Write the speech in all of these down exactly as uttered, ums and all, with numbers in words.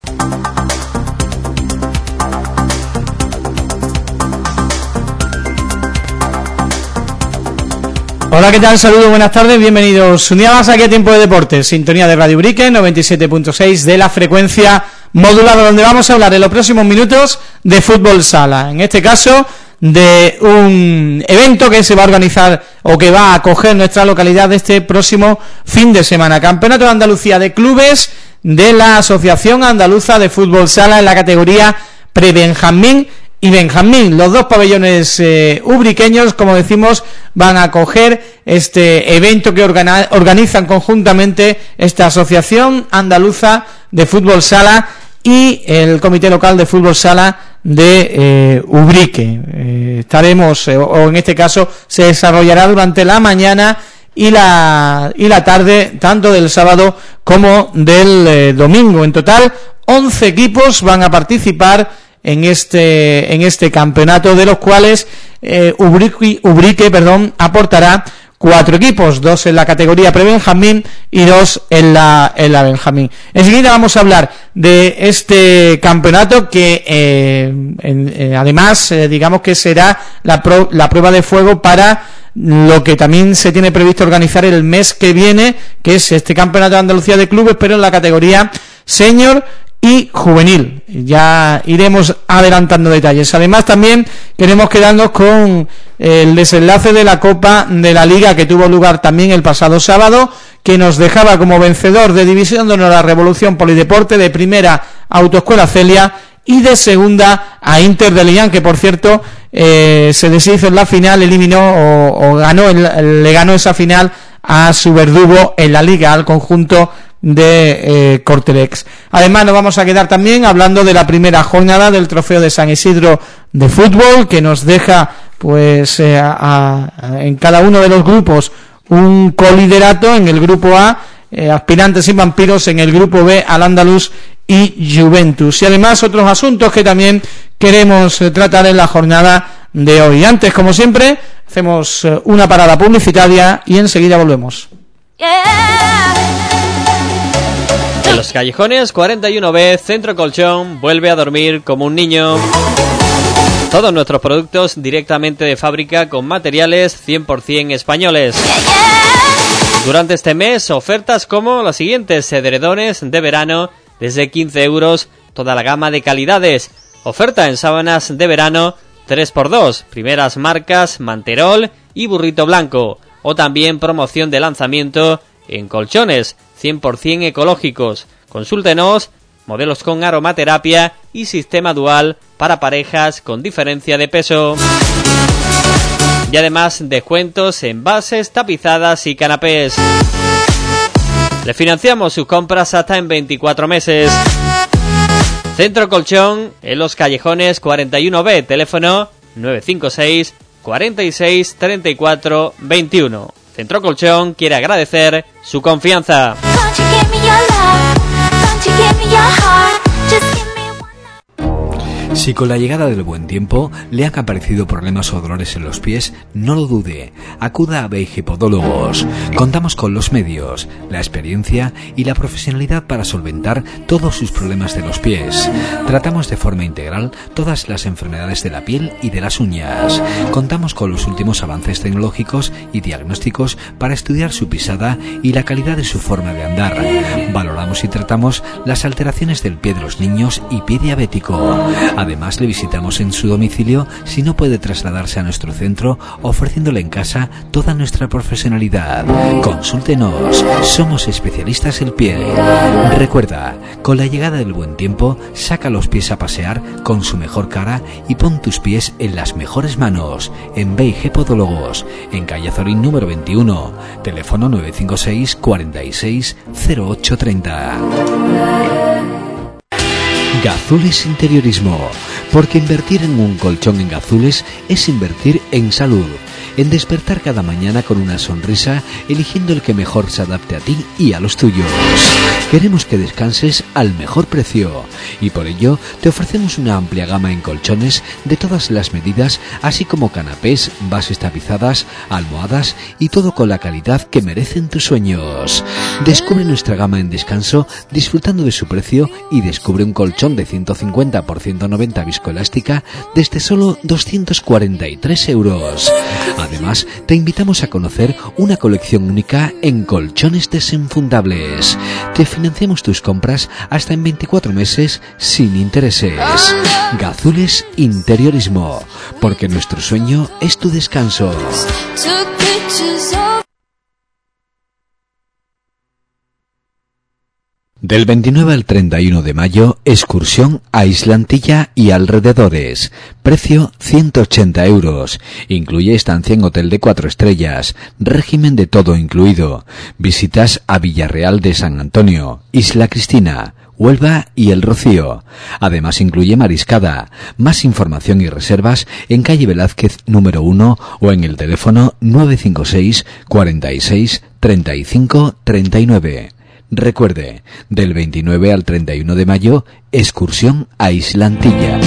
Hola, ¿qué tal? Saludos, buenas tardes, bienvenidos un día más aquí a Tiempo de Deportes, sintonía de Radio Ubrique, noventa y siete punto seis de la frecuencia modulada, donde vamos a hablar en los próximos minutos de fútbol sala, en este caso de un evento que se va a organizar o que va a acoger nuestra localidad este próximo fin de semana, Campeonato de Andalucía de Clubes de la Asociación Andaluza de Fútbol Sala en la categoría pre-Benjamín y Benjamín. Los dos pabellones eh, ubriqueños, como decimos, van a acoger este evento que organi- organizan conjuntamente esta Asociación Andaluza de Fútbol Sala y el Comité Local de Fútbol Sala de eh, Ubrique. Eh, estaremos, eh, o en este caso, se desarrollará durante la mañana y la y la tarde, tanto del sábado como del eh, domingo. En total, once equipos van a participar en este en este campeonato, de los cuales eh, Ubrique, Ubrique perdón, aportará cuatro equipos, dos en la categoría pre-Benjamín y dos en la en la Benjamín. Enseguida vamos a hablar de este campeonato que eh, en, eh, además eh, digamos que será la, pro, la prueba de fuego para lo que también se tiene previsto organizar el mes que viene, que es este campeonato de Andalucía de clubes, pero en la categoría senior y juvenil. Ya iremos adelantando detalles. Además, también queremos quedarnos con el desenlace de la Copa de la Liga, que tuvo lugar también el pasado sábado, que nos dejaba como vencedor de División de Honor a Revolución Polideporte, de primera Autoescuela Celia y de segunda a Inter de Lian, que por cierto eh, se deshizo en la final, eliminó o, o ganó el, le ganó esa final a su verdugo en la Liga, al conjunto de eh, Cortelex. Además, nos vamos a quedar también hablando de la primera jornada del Trofeo de San Isidro de fútbol, que nos deja pues eh, a, a, en cada uno de los grupos un coliderato. En el grupo A, eh, Aspirantes y Vampiros; en el grupo B, Al-Ándalus y Juventus. Y además otros asuntos que también queremos eh, tratar en la jornada de hoy. Antes, como siempre, hacemos eh, una parada publicitaria y enseguida volvemos. Yeah. En Los Callejones cuarenta y uno B, Centro Colchón, vuelve a dormir como un niño. Todos nuestros productos directamente de fábrica con materiales cien por ciento españoles. Durante este mes, ofertas como las siguientes: edredones de verano desde quince euros, toda la gama de calidades. Oferta en sábanas de verano tres por dos, primeras marcas Manterol y Burrito Blanco. O también promoción de lanzamiento en colchones cien por ciento ecológicos. Consúltenos, modelos con aromaterapia y sistema dual para parejas con diferencia de peso. Y además descuentos en bases, tapizadas y canapés. Le financiamos sus compras hasta en veinticuatro meses. Centro Colchón, en Los Callejones cuarenta y uno B, teléfono nueve cinco seis, cuarenta y seis, treinta y cuatro, veintiuno. Centro Colchón quiere agradecer su confianza. Si con la llegada del buen tiempo le han aparecido problemas o dolores en los pies, no lo dude, acuda a Beige Podólogos. Contamos con los medios, la experiencia y la profesionalidad para solventar todos sus problemas de los pies. Tratamos de forma integral todas las enfermedades de la piel y de las uñas. Contamos con los últimos avances tecnológicos y diagnósticos para estudiar su pisada y la calidad de su forma de andar. Valoramos y tratamos las alteraciones del pie de los niños y pie diabético. Además, le visitamos en su domicilio si no puede trasladarse a nuestro centro, ofreciéndole en casa toda nuestra profesionalidad. Consúltenos, somos especialistas en piel. Recuerda, con la llegada del buen tiempo, saca los pies a pasear con su mejor cara y pon tus pies en las mejores manos. En Beige Podólogos, en calle Azorín número veintiuno, teléfono nueve cinco seis, cuarenta y seis, cero ocho treinta. Gazules Interiorismo, porque invertir en un colchón en Gazules es invertir en salud. en despertar cada mañana con una sonrisa, eligiendo el que mejor se adapte a ti y a los tuyos. Queremos que descanses al mejor precio y por ello te ofrecemos una amplia gama en colchones de todas las medidas, así como canapés, bases tapizadas, almohadas y todo con la calidad que merecen tus sueños. Descubre nuestra gama en descanso disfrutando de su precio y descubre un colchón de ciento cincuenta por ciento noventa viscoelástica desde solo doscientos cuarenta y tres euros. Además, te invitamos a conocer una colección única en colchones desenfundables. Te financiamos tus compras hasta en veinticuatro meses sin intereses. Gazules Interiorismo, porque nuestro sueño es tu descanso. Del veintinueve al treinta y uno de mayo, excursión a Islantilla y alrededores. Precio ciento ochenta euros. Incluye estancia en hotel de cuatro estrellas. Régimen de todo incluido. Visitas a Villarreal de San Antonio, Isla Cristina, Huelva y El Rocío. Además incluye mariscada. Más información y reservas en calle Velázquez número uno o en el teléfono nueve cinco seis, cuarenta y seis, treinta y cinco, treinta y nueve. Recuerde, del veintinueve al treinta y uno de mayo, excursión a Islantilla.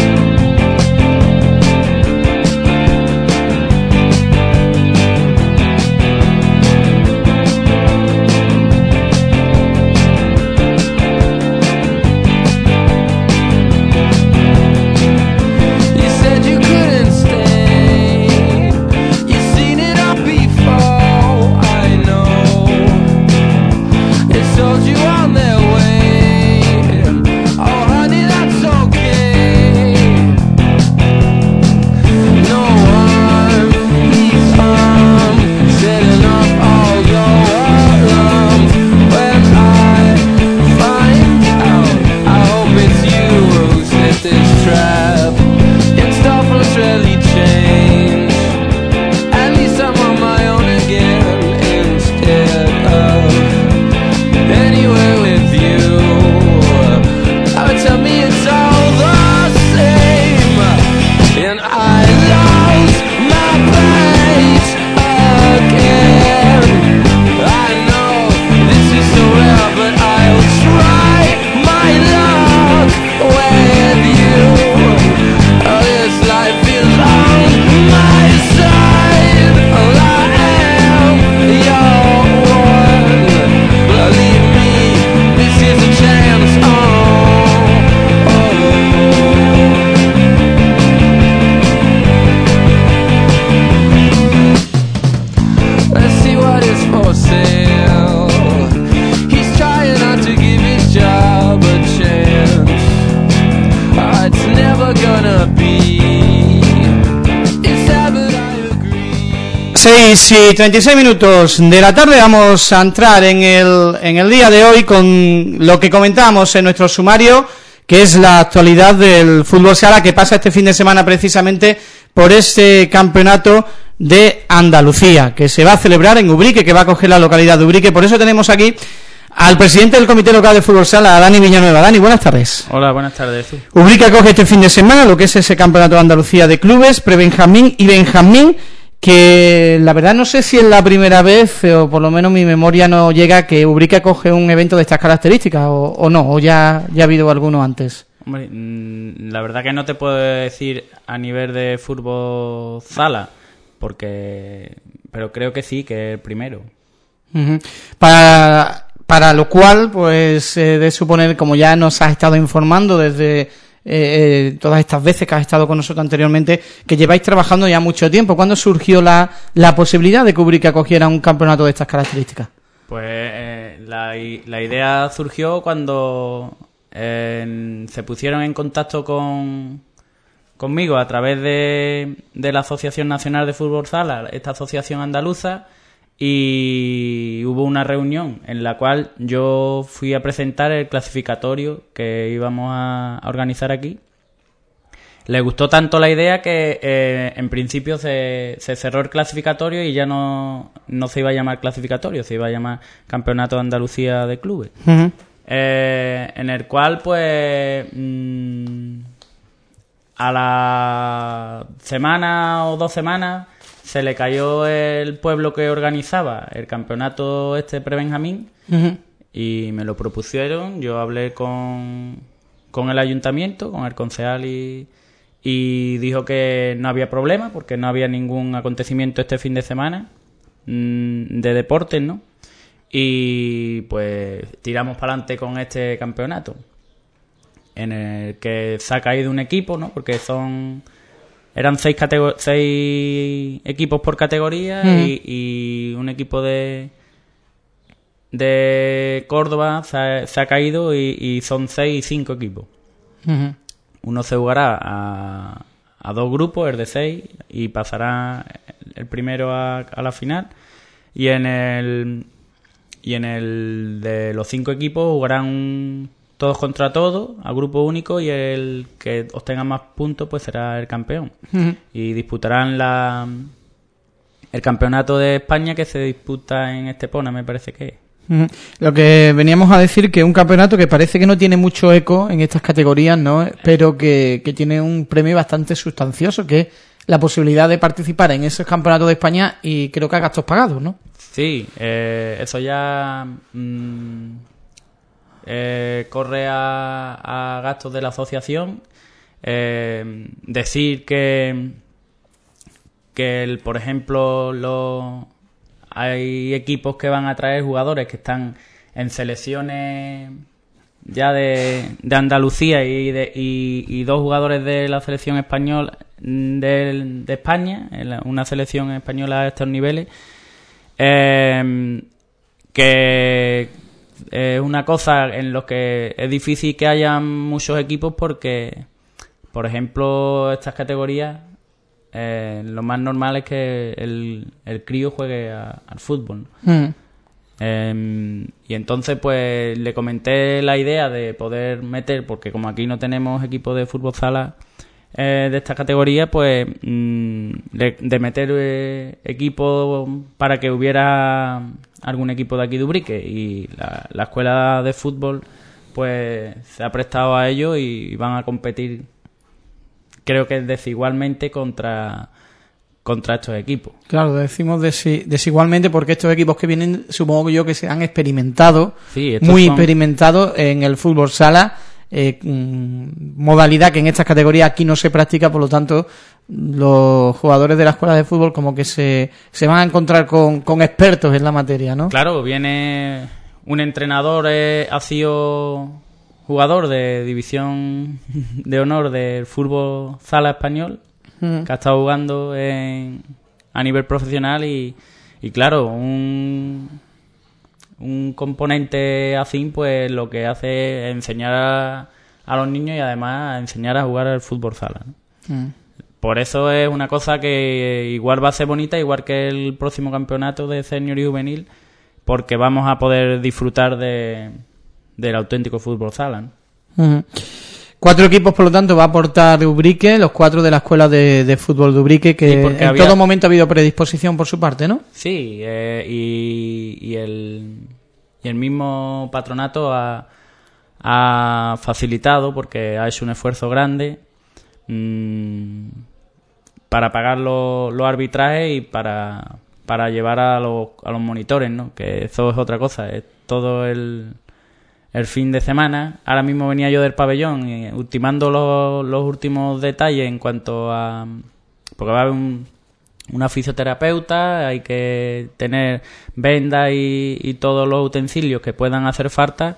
seis y treinta y seis minutos de la tarde. Vamos a entrar en el, en el día de hoy con lo que comentábamos en nuestro sumario, que es la actualidad del fútbol sala, que pasa este fin de semana precisamente por este campeonato de Andalucía, que se va a celebrar en Ubrique, que va a coger la localidad de Ubrique. Por eso tenemos aquí al presidente del Comité Local de Fútbol Sala, Dani Villanueva. Dani, buenas tardes. Hola, buenas tardes. Sí. Ubrique acoge este fin de semana lo que es ese campeonato de Andalucía de clubes, pre-Benjamín y Benjamín, que la verdad no sé si es la primera vez, o por lo menos mi memoria no llega, que Ubrique acoge un evento de estas características, o, o no, o ya, ya ha habido alguno antes. Hombre, la verdad que no te puedo decir a nivel de fútbol sala, porque pero creo que sí, que es el primero. Uh-huh. Para, para lo cual, pues, eh, de suponer, como ya nos has estado informando desde eh, todas estas veces que has estado con nosotros anteriormente, que lleváis trabajando ya mucho tiempo. ¿Cuándo surgió la, la posibilidad de que Ubrique acogiera un campeonato de estas características? Pues eh, la, la idea surgió cuando eh, se pusieron en contacto con conmigo a través de, de la Asociación Nacional de Fútbol Sala, esta asociación andaluza, y hubo una reunión en la cual yo fui a presentar el clasificatorio que íbamos a, a organizar aquí. Le gustó tanto la idea que eh, en principio se, se cerró el clasificatorio y ya no, no se iba a llamar clasificatorio, se iba a llamar Campeonato de Andalucía de Clubes. Uh-huh. eh, en el cual pues mmm, a la semana o dos semanas se le cayó el pueblo que organizaba el campeonato este pre-Benjamín Uh-huh. y me lo propusieron. Yo hablé con, con el ayuntamiento, con el concejal y, y dijo que no había problema porque no había ningún acontecimiento este fin de semana mmm, de deportes, ¿no? Y pues tiramos para adelante con este campeonato en el que se ha caído un equipo, ¿no? Porque son eran seis, catego- seis equipos por categoría Mm. y, y un equipo de de Córdoba se ha, se ha caído y, y son seis y cinco equipos. Uh-huh. Uno se jugará a, a dos grupos, el de seis, y pasará el primero a, a la final. Y en el y en el de los cinco equipos jugarán un, todos contra todos, a grupo único, y el que obtenga más puntos pues será el campeón. Uh-huh. Y disputarán la el campeonato de España que se disputa en Estepona, me parece que es. Uh-huh. Lo que veníamos a decir que un campeonato que parece que no tiene mucho eco en estas categorías, ¿no? Pero que, que tiene un premio bastante sustancioso, que es la posibilidad de participar en esos campeonatos de España y creo que a gastos pagados, ¿no? Sí, eh, eso ya mmm, eh, corre a, a gastos de la asociación. Eh, decir que, que el, por ejemplo, los, hay equipos que van a traer jugadores que están en selecciones ya de, de Andalucía y, de, y, y dos jugadores de la selección española de, de España, una selección española a estos niveles. Eh, que es una cosa en lo que es difícil que haya muchos equipos porque, por ejemplo, estas categorías, eh, lo más normal es que el, el crío juegue a, al fútbol, ¿no? Mm. Eh, y entonces pues le comenté la idea de poder meter, porque como aquí no tenemos equipo de fútbol sala eh, de esta categoría, pues mmm, de, de meter eh, equipo para que hubiera algún equipo de aquí de Ubrique, y la, la escuela de fútbol pues se ha prestado a ello y van a competir, creo que desigualmente contra contra estos equipos. Claro, decimos desi- desigualmente porque estos equipos que vienen, supongo yo que se han experimentado, Sí, estos muy son- experimentados en el fútbol sala, eh, mm, modalidad que en estas categorías aquí no se practica, por lo tanto los jugadores de la escuela de fútbol como que se, se van a encontrar con, con expertos en la materia, ¿no? Claro, viene un entrenador, eh, ha sido jugador de división de honor del fútbol sala español, Mm. que ha estado jugando en, a nivel profesional y, y claro, un, un componente así pues lo que hace es enseñar a, a los niños y además enseñar a jugar al fútbol sala, ¿no? Mm. Por eso es una cosa que igual va a ser bonita, igual que el próximo campeonato de senior y juvenil, porque vamos a poder disfrutar de del auténtico fútbol sala, ¿no? Mm. Cuatro equipos, por lo tanto, va a aportar Ubrique, los cuatro de la escuela de, de fútbol de Ubrique, que Sí, porque en había- todo momento ha habido predisposición por su parte, ¿no? Sí, eh, y, y, el, y el mismo patronato ha, ha facilitado, porque ha hecho un esfuerzo grande mmm, para pagar los, los arbitrajes y para, para llevar a los, a los monitores, ¿no? Que eso es otra cosa, es todo el, el fin de semana. Ahora mismo venía yo del pabellón y ultimando los, los últimos detalles en cuanto a... porque va a haber un, una fisioterapeuta, hay que tener vendas y, y todos los utensilios que puedan hacer falta,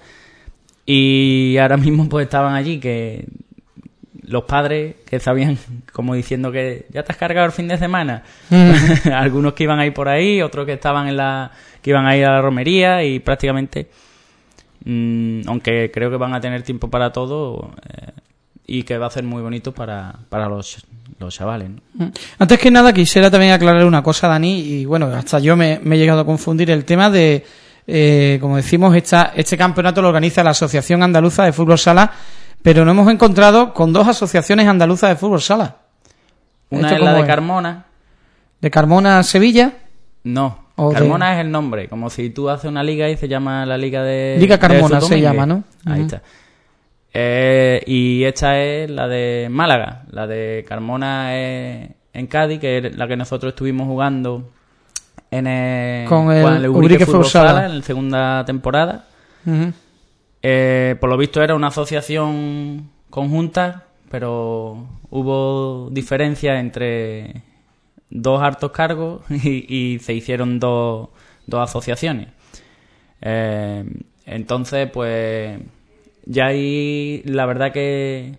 y ahora mismo pues estaban allí que los padres que sabían, como diciendo que ya te has cargado el fin de semana, algunos que iban a ir por ahí, otros que estaban en la que iban a ir a la romería, y prácticamente mmm, aunque creo que van a tener tiempo para todo, eh, y que va a ser muy bonito para, para los, los chavales, ¿no? Antes que nada quisiera también aclarar una cosa, Dani, y bueno, hasta yo me, me he llegado a confundir el tema de, eh, como decimos, esta, este campeonato lo organiza la Asociación Andaluza de Fútbol Sala, pero nos hemos encontrado con dos asociaciones andaluzas de fútbol sala. Una ¿Esto es la cómo de es? Carmona. ¿De Carmona a Sevilla? No, O de- Carmona es el nombre, como si tú haces una liga y se llama la Liga de Liga de Carmona Jesús se Domínguez. llama, ¿no? Ahí Ujú. está. Eh, y esta es la de Málaga. La de Carmona es, en Cádiz, que es la que nosotros estuvimos jugando en el, con el, con el Ubrique Ubrique Fútbol Fútbol Sala en la segunda temporada. Uh-huh. Eh, por lo visto era una asociación conjunta, pero hubo diferencias entre dos altos cargos y, y se hicieron dos, dos asociaciones. Eh, entonces, pues, ya ahí la verdad que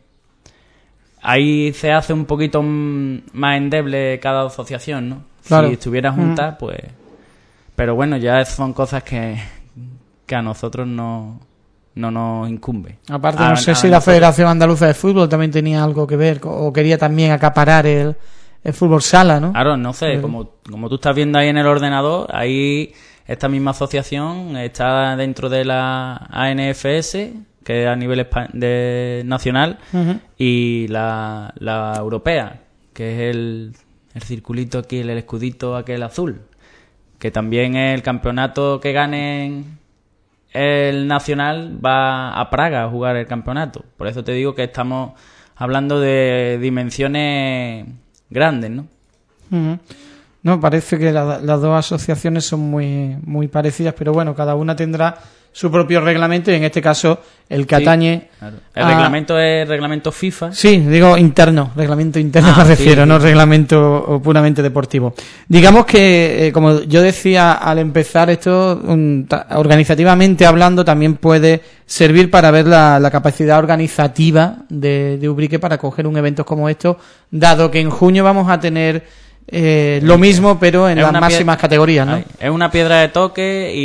ahí se hace un poquito más endeble cada asociación, ¿no? Claro. Si estuviera juntas, Mm. pues... Pero bueno, ya son cosas que, que a nosotros no, no nos incumbe. Aparte, A- no sé a si la nosotros- Federación Andaluza de Fútbol también tenía algo que ver, o quería también acaparar el, el fútbol sala, ¿no? Claro, no sé, Pero- como, como tú estás viendo ahí en el ordenador, ahí esta misma asociación está dentro de la A N F S, que es a nivel espa- de, nacional, Ujú. y la, la europea, que es el, el circulito aquí, el escudito aquel azul, que también el campeonato que gane el nacional va a Praga a jugar el campeonato. Por eso te digo que estamos hablando de dimensiones grandes, ¿no? Ujú. No, parece que la- las dos asociaciones son muy, muy parecidas, pero bueno, cada una tendrá su propio reglamento y en este caso el que Sí, atañe... claro. El a- reglamento es reglamento FIFA. Sí, digo interno, reglamento interno Ah, me sí, refiero, sí. no reglamento puramente deportivo. Digamos que, eh, como yo decía al empezar, esto um, ta- organizativamente hablando también puede servir para ver la, la capacidad organizativa de, de Ubrique para coger un evento como esto, dado que en junio vamos a tener eh, lo mismo pero en Es las una máximas pie- categorías, ¿no? Ay, es una piedra de toque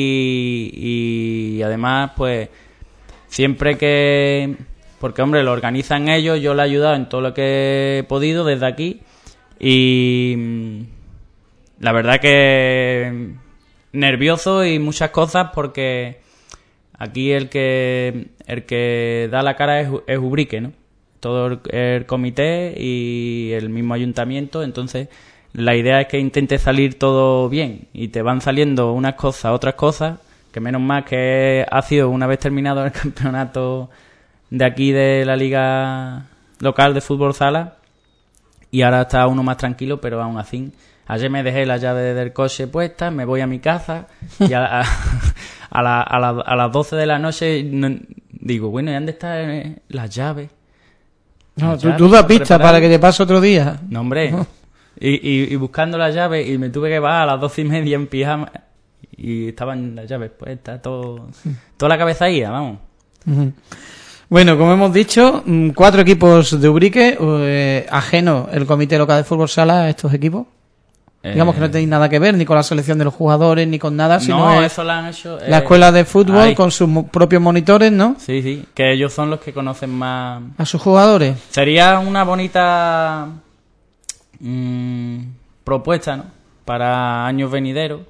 y, y además, pues, siempre que... Porque, hombre, lo organizan ellos, yo le he ayudado en todo lo que he podido desde aquí y mm, la verdad que nervioso y muchas cosas porque aquí el que el que da la cara es, es Ubrique, ¿no? Todo el, el comité y el mismo ayuntamiento, entonces la idea es que intente salir todo bien y te van saliendo unas cosas, otras cosas, que menos mal que ha sido una vez terminado el campeonato de aquí de la liga local de fútbol sala y ahora está uno más tranquilo, pero aún así ayer me dejé la llave del coche puesta, me voy a mi casa y a, a, a, la- a, la- a las doce de la noche no- digo, bueno, ¿y dónde están las llaves? No, Las tú, llaves tú das para pistas preparar. para que te pase otro día. No, hombre. Y, y, y buscando las llaves y me tuve que bajar a las doce y media en pijama y estaban las llaves puestas, todo, toda la cabeza ida, vamos. Ujú. Bueno, como hemos dicho, mm, cuatro equipos de Ubrique, eh, ajeno el Comité Local de Fútbol Sala a estos equipos. Digamos que no tenéis nada que ver ni con la selección de los jugadores ni con nada, sino No, es eso lo han hecho... la eh, escuela de fútbol ahí. con sus mo- propios monitores, ¿no? Sí, sí, que ellos son los que conocen más... A sus jugadores. Sería una bonita mm, propuesta, ¿no? Para años venideros,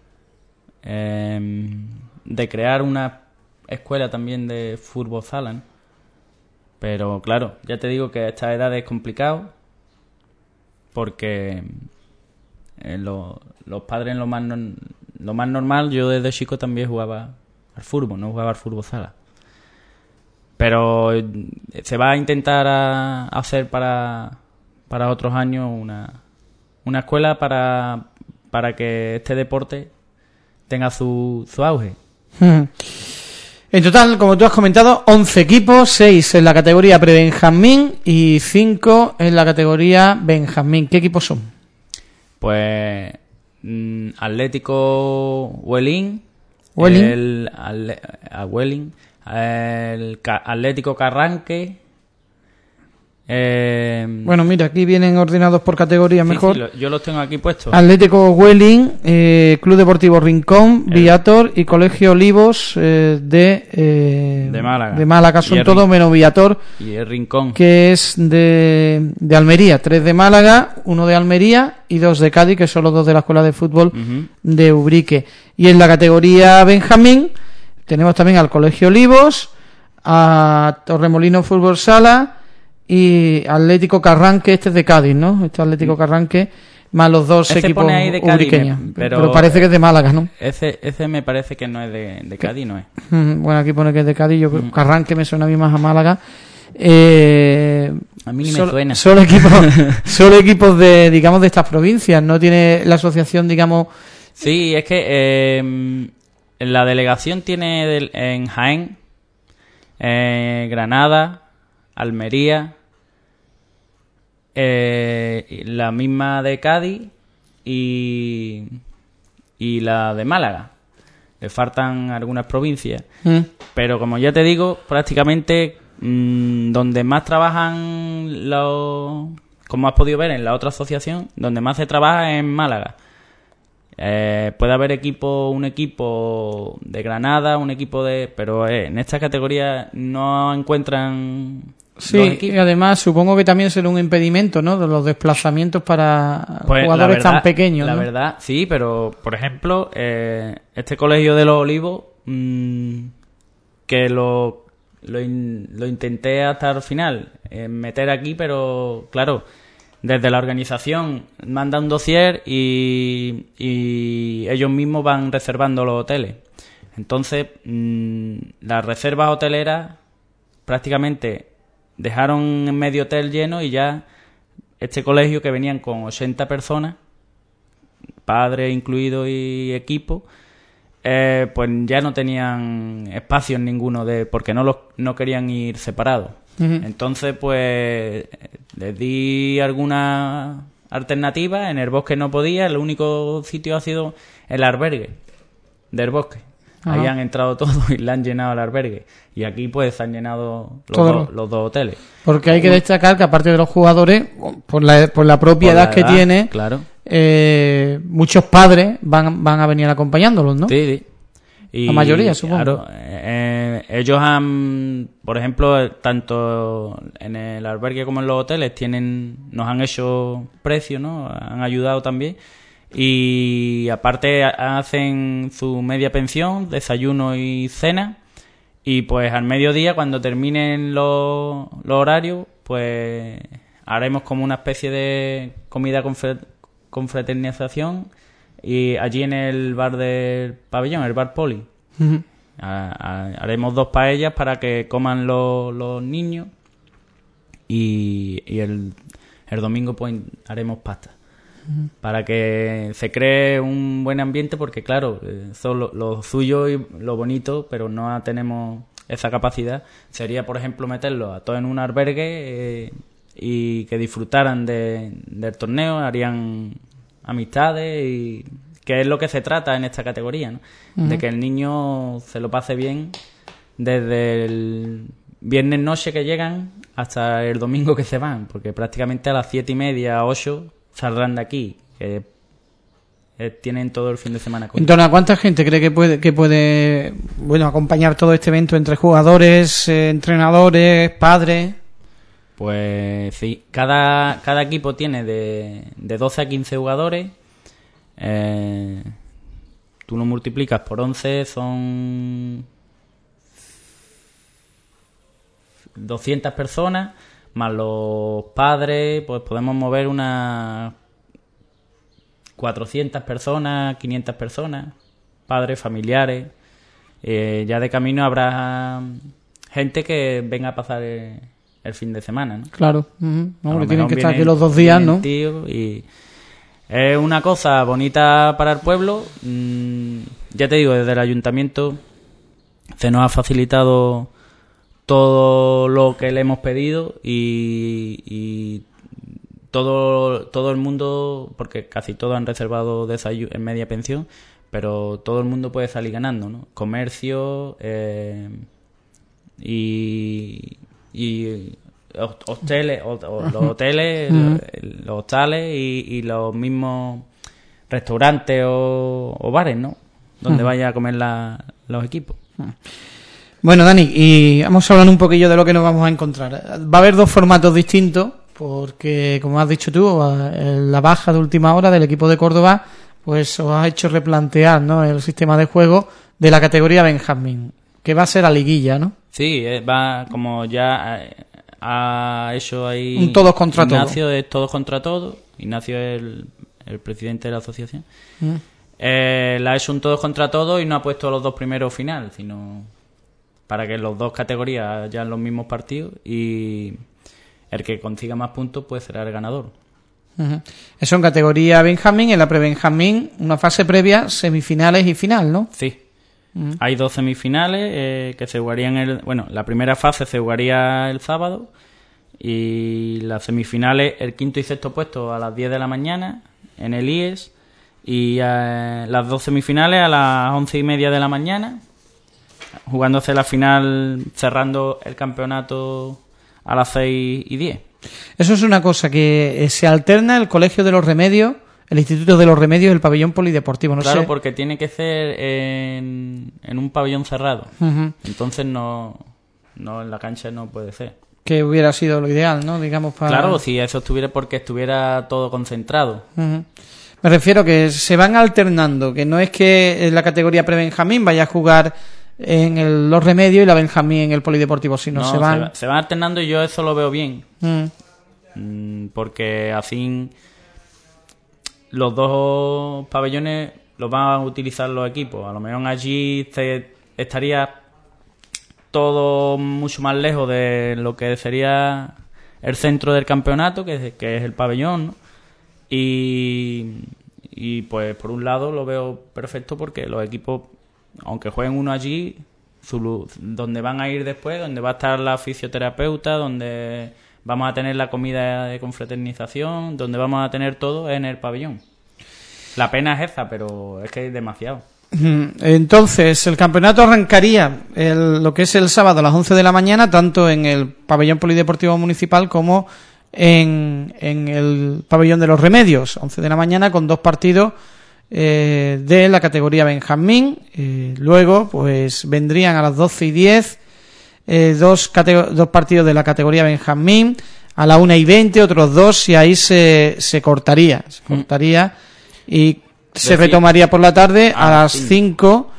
eh, de crear una escuela también de fútbol sala, ¿no? Pero claro, ya te digo que a esta edad es complicado porque eh, lo- los padres lo más, no- lo más normal, yo desde chico también jugaba al fútbol, no jugaba al fútbol sala. Pero eh, se va a intentar a- hacer para, para otros años una, una escuela para, para que este deporte tenga su, su auge. Ujú. En total, como tú has comentado, once equipos, seis en la categoría pre-Benjamín y cinco en la categoría Benjamín. ¿Qué equipos son? Pues mm, Atlético Huelín, Huelín. el Ale- a Huelín, el Ca- Atlético Carranque. Eh, Bueno, mira, aquí vienen ordenados por categoría sí, mejor. sí, lo- yo los tengo aquí puestos. Atlético Huelín, eh, Club Deportivo Rincón, El- Viator y Colegio Olivos eh, de, eh, De Málaga. de Málaga. Y Son el todos Rin- menos Viator, Y el Rincón. que es de, de Almería. Tres de Málaga, uno de Almería y dos de Cádiz, que son los dos de la Escuela de Fútbol Ujú. de Ubrique. Y en la categoría Benjamín tenemos también al Colegio Olivos, a Torremolinos Fútbol Sala y Atlético Carranque, este es de Cádiz, ¿no? Este Atlético Carranque, más los dos Ese equipos pone ahí de Cádiz, ubriqueños. me- Pero, pero- parece que es de Málaga, ¿no? Ese, ese me parece que no es de, de Cádiz, ¿no es? Mm, Bueno, aquí pone que es de Cádiz, yo creo Mm. Carranque me suena a mí más a Málaga. Eh, A mí ni me solo, suena. Solo equipos, solo equipos de, digamos, de estas provincias. No tiene la asociación, digamos... Sí, es que eh, la delegación tiene del, en Jaén, eh, Granada, Almería, eh, la misma de Cádiz y, y la de Málaga. Le faltan algunas provincias. Mm. Pero como ya te digo, prácticamente mmm, donde más trabajan los... Como has podido ver en la otra asociación, donde más se trabaja es en Málaga. Eh, puede haber equipo, un equipo de Granada, un equipo de... Pero eh, en esta categoría no encuentran... Sí, y además supongo que también será un impedimento, ¿no? De los desplazamientos para pues jugadores verdad, tan pequeños, La ¿no? verdad, sí, pero por ejemplo, eh, este colegio de los Olivos, mmm, que lo, lo, in, lo intenté hasta el final, eh, meter aquí, pero claro... Desde la organización mandan un dossier y, y ellos mismos van reservando los hoteles. Entonces, mmm, las reservas hoteleras prácticamente dejaron en medio hotel lleno y ya este colegio que venían con ochenta personas, padres incluidos y equipo, eh, pues ya no tenían espacio en ninguno de porque no los no querían ir separados. Uh-huh. Entonces, pues les di alguna alternativa. En el bosque no podía, el único sitio ha sido el albergue del bosque. Uh-huh. Ahí han entrado todos y le han llenado el albergue. Y aquí pues se han llenado los, dos, los dos hoteles. Porque hay que destacar que aparte de los jugadores, por la, por la propia por edad, la edad que tiene, claro. eh, muchos padres van, van a venir acompañándolos, ¿no? Sí, sí. Y, la mayoría, supongo. Claro, eh, ellos han, por ejemplo, tanto en el albergue como en los hoteles tienen, nos han hecho precio, ¿no? Han ayudado también. Y aparte hacen su media pensión, desayuno y cena. Y pues al mediodía, cuando terminen los, los horarios, pues haremos como una especie de comida con, fre- con fraternización. Y allí en el bar del pabellón, el bar Poli, uh-huh. a, a, haremos dos paellas para que coman los, los niños y, y el, el domingo pues haremos pasta. Uh-huh. Para que se cree un buen ambiente porque claro, eso lo, lo suyo y lo bonito, pero no tenemos esa capacidad. Sería, por ejemplo, meterlos a todos en un albergue eh, y que disfrutaran de, del torneo, harían... amistades y que es lo que se trata en esta categoría, ¿no? Uh-huh. De que el niño se lo pase bien desde el viernes noche que llegan hasta el domingo que se van, porque prácticamente a las siete y media, ocho saldrán de aquí, que eh, tienen todo el fin de semana. Con Entonces, ¿cuánta gente cree que puede que puede bueno acompañar todo este evento entre jugadores, eh, entrenadores, padres? Pues sí, cada, cada equipo tiene de, de doce a quince jugadores. Eh, tú lo multiplicas por once, son doscientas personas, más los padres, pues podemos mover unas cuatrocientas personas, quinientas personas, padres, familiares. Eh, ya de camino habrá gente que venga a pasar... El, el fin de semana, ¿no? Claro, uh-huh. No, que tienen que estar aquí los dos días, ¿no? Tío, y es una cosa bonita para el pueblo. Mm, ya te digo, desde el ayuntamiento se nos ha facilitado todo lo que le hemos pedido y, y todo todo el mundo, porque casi todos han reservado desayuno en media pensión, pero todo el mundo puede salir ganando, ¿no? Comercio eh, y y hoteles, o, o los hoteles, uh-huh. los, los hostales y, y los mismos restaurantes o, o bares, ¿no? Donde uh-huh. vaya a comer la, los equipos. Uh-huh. Bueno, Dani, y vamos a hablar un poquillo de lo que nos vamos a encontrar. Va a haber dos formatos distintos, porque, como has dicho tú, la baja de última hora del equipo de Córdoba, pues os ha hecho replantear, ¿no?, el sistema de juego de la categoría Benjamín, que va a ser a liguilla, ¿no? Sí, va como ya ha hecho ahí... Un todos contra Ignacio todos. Ignacio es todos contra todos. Ignacio es el, el presidente de la asociación. Mm. Eh, la ha hecho un todos contra todos y no ha puesto los dos primeros final, sino para que los dos categorías hayan los mismos partidos. Y, el que consiga más puntos pues será el ganador. Uh-huh. Eso en categoría Benjamín, en la pre-Benjamín, una fase previa, semifinales y final, ¿no? Sí. Uh-huh. Hay dos semifinales eh, que se jugarían el... Bueno, la primera fase se jugaría el sábado y las semifinales el quinto y sexto puesto a las diez de la mañana en el I E S y eh, las dos semifinales a las once y media de la mañana, jugándose la final, cerrando el campeonato a las seis y diez. Eso es una cosa que se alterna el Colegio de los Remedios, el Instituto de los Remedios y el pabellón polideportivo, no claro, sé. Porque tiene que ser en, en un pabellón cerrado. Uh-huh. Entonces no, no en la cancha no puede ser. Que hubiera sido lo ideal, ¿no? Digamos para... Claro, si eso estuviera porque estuviera todo concentrado. Uh-huh. Me refiero que se van alternando, que no es que en la categoría pre-Benjamín vaya a jugar en el, los Remedios y la Benjamín en el polideportivo, sino no, se van... Se, va, se van alternando y yo eso lo veo bien. Uh-huh. Mm, porque así los dos pabellones los van a utilizar los equipos. A lo mejor allí se estaría todo mucho más lejos de lo que sería el centro del campeonato, que es, que es el pabellón, ¿no? Y, y pues por un lado lo veo perfecto porque los equipos, aunque jueguen uno allí, su, donde van a ir después, donde va a estar la fisioterapeuta, donde vamos a tener la comida de confraternización, donde vamos a tener todo en el pabellón. La pena es esa, pero es que es demasiado. Entonces, el campeonato arrancaría el, lo que es el sábado a las once de la mañana, tanto en el pabellón polideportivo municipal como en, en el pabellón de los Remedios, once de la mañana, con dos partidos eh, de la categoría Benjamín. Eh, luego, pues vendrían a las doce y diez eh, dos, categ- dos partidos de la categoría Benjamín, a la una y veinte otros dos, y ahí se, se cortaría, se cortaría y se retomaría por la tarde a las cinco,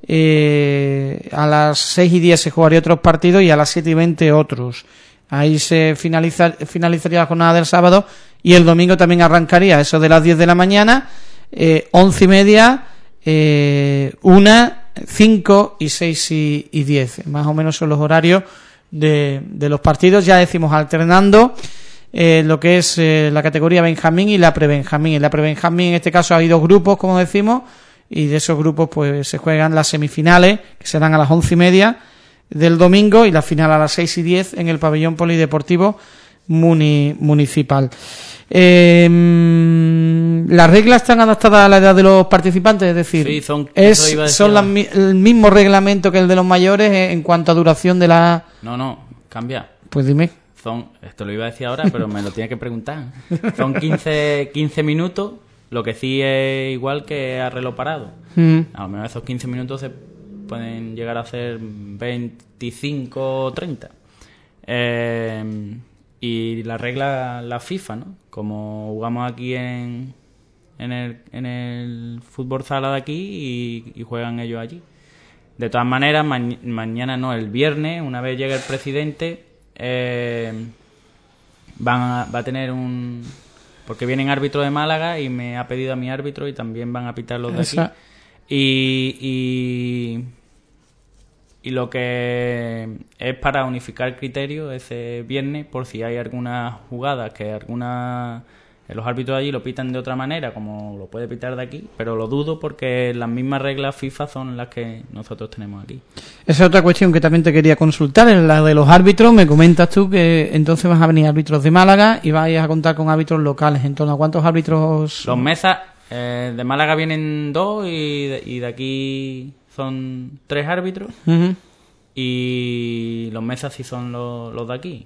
eh, a las seis y diez se jugaría otros partidos y a las siete y veinte otros. Ahí se finaliza, finalizaría la jornada del sábado y el domingo también arrancaría eso de las diez de la mañana, eh, once y media, eh, una, cinco y seis y, y diez. Más o menos son los horarios de, de los partidos, ya decimos alternando Eh, lo que es eh, la categoría Benjamín y la pre-Benjamín. En la pre-Benjamín, en este caso, hay dos grupos, como decimos, y de esos grupos pues se juegan las semifinales, que serán a las once y media del domingo, y la final a las seis y diez en el pabellón polideportivo muni- municipal. Eh, las reglas están adaptadas a la edad de los participantes, es decir, sí, son, es, son las, el mismo reglamento que el de los mayores en cuanto a duración de la... No, no, cambia. Pues dime. Son, esto lo iba a decir ahora, pero me lo tiene que preguntar. Son quince, quince minutos, lo que sí es igual que a reloj parado. Mm. A lo mejor esos quince minutos se pueden llegar a ser veinticinco o treinta. Eh, y la regla, la FIFA, ¿no? Como jugamos aquí en, en, el, en el fútbol sala de aquí y, y juegan ellos allí. De todas maneras, ma- mañana no, el viernes, una vez llegue el presidente... Eh, van a, va a tener un... Porque vienen árbitros de Málaga y me ha pedido a mi árbitro y también van a pitar los de aquí. Esa. Y, y, y lo que es para unificar criterios ese viernes, por si hay alguna jugada que alguna... Los árbitros allí lo pitan de otra manera, como lo puede pitar de aquí, pero lo dudo porque las mismas reglas FIFA son las que nosotros tenemos aquí. Esa es otra cuestión que también te quería consultar, en la de los árbitros. Me comentas tú que entonces vas a venir árbitros de Málaga y vais a contar con árbitros locales. ¿En torno a cuántos árbitros? Los mesas eh, de Málaga vienen dos y de, y de aquí son tres árbitros. Uh-huh. Y los mesas sí son los, los de aquí.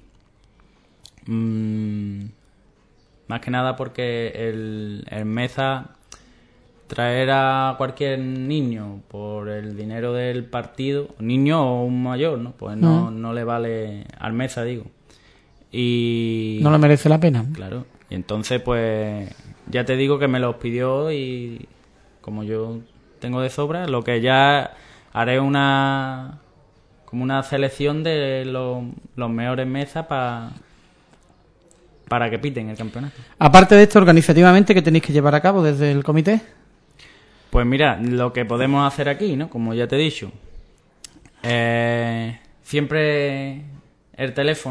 Mm, más que nada porque el, el mesa... Traer a cualquier niño por el dinero del partido, niño o un mayor, ¿no? Pues no, no le vale al mesa, digo. Y no le merece la pena. Claro. Y entonces, pues, ya te digo que me los pidió y como yo tengo de sobra, lo que ya haré una como una selección de los, los mejores mesas para para que piten el campeonato. Aparte de esto, organizativamente, ¿qué tenéis que llevar a cabo desde el comité? Pues mira, lo que podemos hacer aquí, ¿no? Como ya te he dicho, eh, siempre el teléfono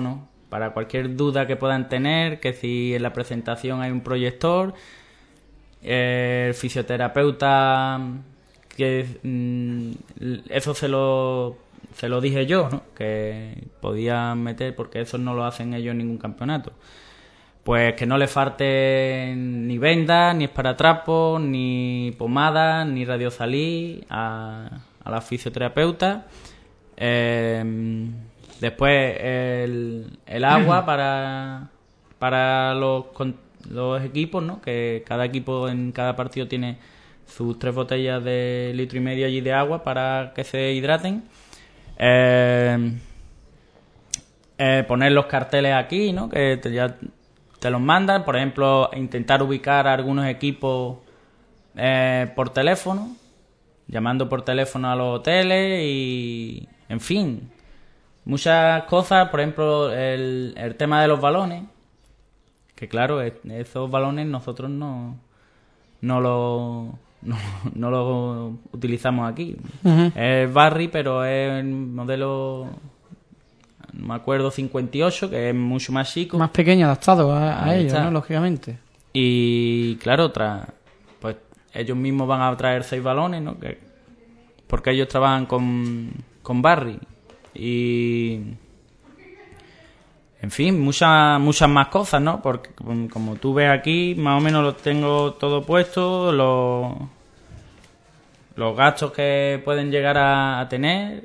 para cualquier duda que puedan tener, que si en la presentación hay un proyector, eh, el fisioterapeuta, que mm, eso se lo se lo dije yo, ¿no? Que podían meter, porque eso no lo hacen ellos en ningún campeonato. Pues que no le falte ni vendas, ni esparatrapos, ni pomadas, ni radiosalí a, a la fisioterapeuta. Eh, después el, el agua para, para los, los equipos, ¿no? Que cada equipo en cada partido tiene sus tres botellas de litro y medio allí de agua para que se hidraten. Eh, eh, poner los carteles aquí, ¿no? Que te, ya te los mandan. Por ejemplo, intentar ubicar a algunos equipos eh, por teléfono, llamando por teléfono a los hoteles y, en fin, muchas cosas. Por ejemplo, el, el tema de los balones, que claro, esos balones nosotros no, no los... No, no lo utilizamos aquí. Uh-huh. Es Barry, pero es el modelo, no me acuerdo, cincuenta y ocho, que es mucho más chico. Más pequeño, adaptado a, a ellos, ¿no? Lógicamente. Y claro, tra- pues ellos mismos van a traer seis balones, ¿no? Que, porque ellos trabajan con, con Barry. Y... En fin, muchas muchas más cosas, ¿no? Porque como tú ves aquí, más o menos lo tengo todo puesto, los, los gastos que pueden llegar a, a tener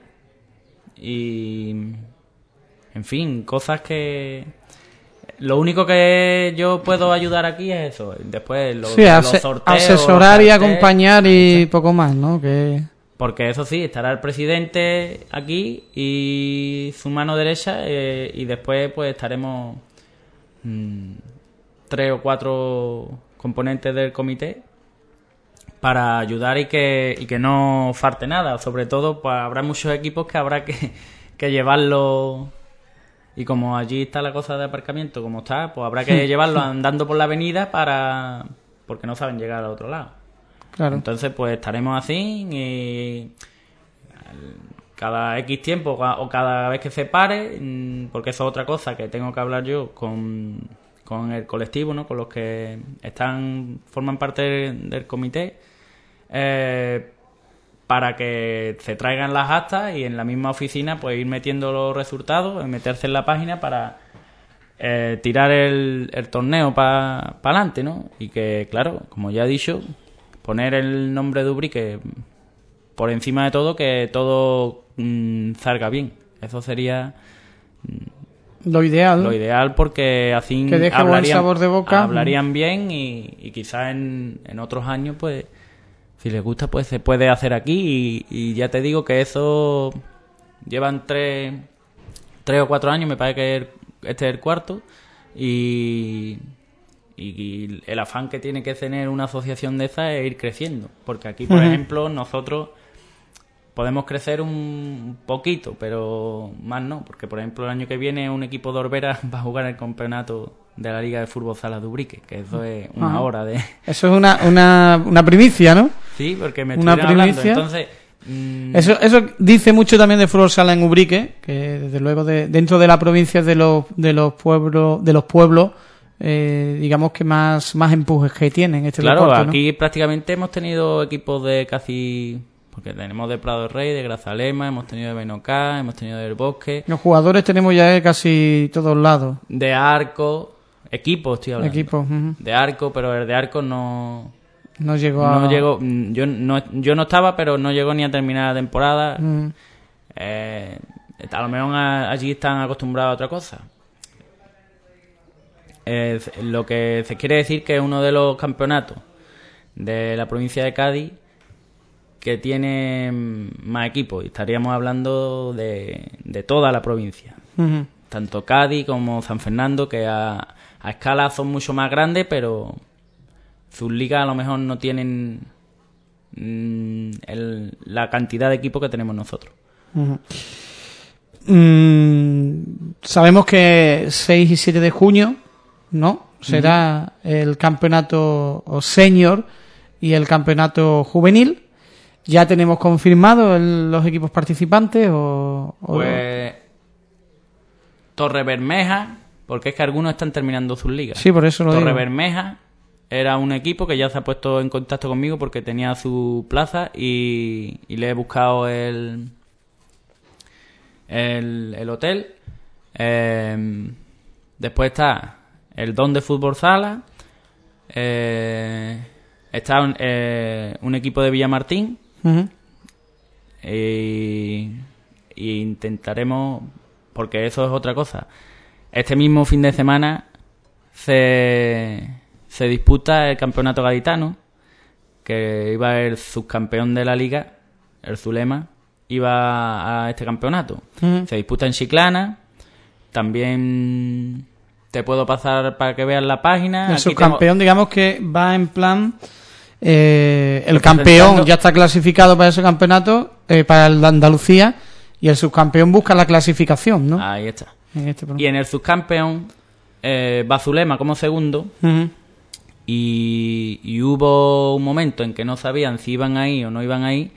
y, en fin, cosas que... Lo único que yo puedo ayudar aquí es eso. Después los, sí, ase- los sorteos, asesorar los y acompañar y poco más, ¿no? Que... Porque eso sí, estará el presidente aquí y su mano derecha eh, y después pues estaremos mmm, tres o cuatro componentes del comité para ayudar y que y que no falte nada. Sobre todo, pues habrá muchos equipos que habrá que, que llevarlo, y como allí está la cosa de aparcamiento como está, pues habrá que llevarlo andando por la avenida para porque no saben llegar al otro lado. Claro. Entonces, pues estaremos así y cada X tiempo o cada vez que se pare, porque eso es otra cosa que tengo que hablar yo con, con el colectivo, ¿no? Con los que están forman parte del, del comité, eh, para que se traigan las actas y en la misma oficina pues ir metiendo los resultados, meterse en la página para eh, tirar el, el torneo para pa adelante, ¿no? Y que, claro, como ya he dicho, poner el nombre de Ubrique por encima de todo, que todo mmm, salga bien. Eso sería mmm, lo ideal. Lo ideal, porque así que deje hablarían, buen sabor de boca. Hablarían bien y, y quizás en, en otros años, pues, si les gusta, pues se puede hacer aquí. Y, y ya te digo que eso llevan tres, tres o cuatro años, me parece que este es el cuarto. Y... Y el afán que tiene que tener una asociación de esas es ir creciendo. Porque aquí, por uh-huh. ejemplo, nosotros podemos crecer un poquito, pero más no. Porque, por ejemplo, el año que viene un equipo de Orbera va a jugar el campeonato de la Liga de Fútbol Sala de Ubrique, que eso es una uh-huh. hora de... Eso es una, una, una primicia, ¿no? Sí, porque me una estuvieron primicia. hablando. Entonces... Mmm... Eso, eso dice mucho también de Fútbol Sala en Ubrique, que desde luego de, dentro de la provincia de los, de los pueblos... De los pueblos Eh, digamos que más más empujes que tienen este claro, deporte, ¿no? Aquí prácticamente hemos tenido equipos de casi, porque tenemos de Prado del Rey, de Grazalema, hemos tenido de Benocá, hemos tenido del Bosque. Los jugadores tenemos ya de casi todos lados. De Arco, equipos estoy hablando. Equipos, uh-huh. De Arco, pero el de Arco no no llegó no a... llegó, yo no yo no estaba, pero no llegó ni a terminar la temporada. Uh-huh. Eh, a lo mejor a, allí están acostumbrados a otra cosa. Eh, lo que se quiere decir que es uno de los campeonatos de la provincia de Cádiz que tiene más equipos, y estaríamos hablando de, de toda la provincia, uh-huh. tanto Cádiz como San Fernando, que a, a escala son mucho más grandes, pero sus ligas a lo mejor no tienen mm, el, la cantidad de equipos que tenemos nosotros. Uh-huh. Mm, sabemos que seis y siete de junio, ¿no? Será uh-huh. el campeonato senior y el campeonato juvenil. ¿Ya tenemos confirmado el, los equipos participantes o, o pues Torre Bermeja, porque es que algunos están terminando sus ligas. Sí, por eso lo Torre digo. Bermeja era un equipo que ya se ha puesto en contacto conmigo porque tenía su plaza y, y le he buscado el, el, el hotel. Eh, después está el Don de Fútbol Sala. Eh, está un, eh, un equipo de Villamartín. Uh-huh. Y, y intentaremos, porque eso es otra cosa. Este mismo fin de semana se, se disputa el campeonato gaditano, que iba el subcampeón de la liga, el Zulema, iba a este campeonato. Uh-huh. Se disputa en Chiclana. También te puedo pasar para que veas la página. El Aquí subcampeón, tengo... digamos que va en plan... Eh, el campeón ya está clasificado para ese campeonato, eh, para el de Andalucía, y el subcampeón busca la clasificación, ¿no? Ahí está. En este y en el subcampeón eh, va Zulema como segundo. Uh-huh. y, y hubo un momento en que no sabían si iban ahí o no iban ahí,